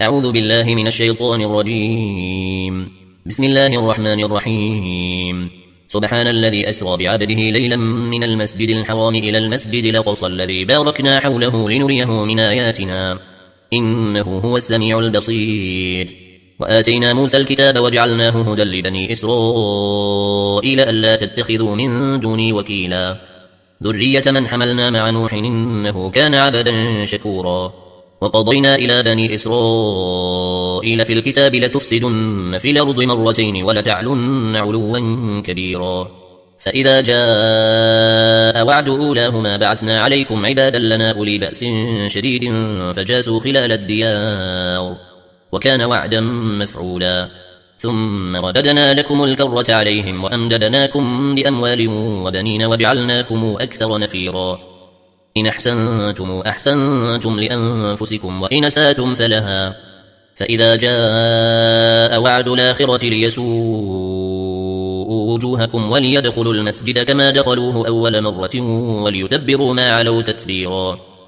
أعوذ بالله من الشيطان الرجيم. بسم الله الرحمن الرحيم. سبحان الذي أسرى بعبده ليلا من المسجد الحرام إلى المسجد الأقصى الذي باركنا حوله لنريه من آياتنا إنه هو السميع البصير. وآتينا موسى الكتاب وجعلناه هدى لبني إسرائيل ألا تتخذوا من دوني وكيلا ذرية من حملنا مع نوح إنه كان عبدا شكورا. وقضينا إلى بني إسرائيل في الكتاب لتفسدن في الأرض مرتين ولتعلن علوا كبيرا. فإذا جاء وعد أولاهما بعثنا عليكم عبادا لنا أولي بأس شديد فجاسوا خلال الديار وكان وعدا مفعولا. ثم رددنا لكم الكرة عليهم وأمددناكم بأموال وبنين وجعلناكم أكثر نفيرا. إن أحسنتم أحسنتم لأنفسكم وإن أسأتم فلها. فإذا جاء وعد الآخرة ليسوءوا وجوهكم وليدخلوا المسجد كما دخلوه أول مرة وليتبروا ما علوا تتبيرا.